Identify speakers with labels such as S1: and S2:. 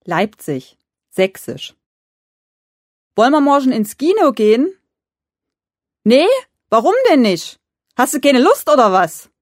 S1: Leipzig, Sächsisch. Wollen wir morgen ins Kino gehen? Nee? Warum denn nicht? Hast du keine Lust oder was?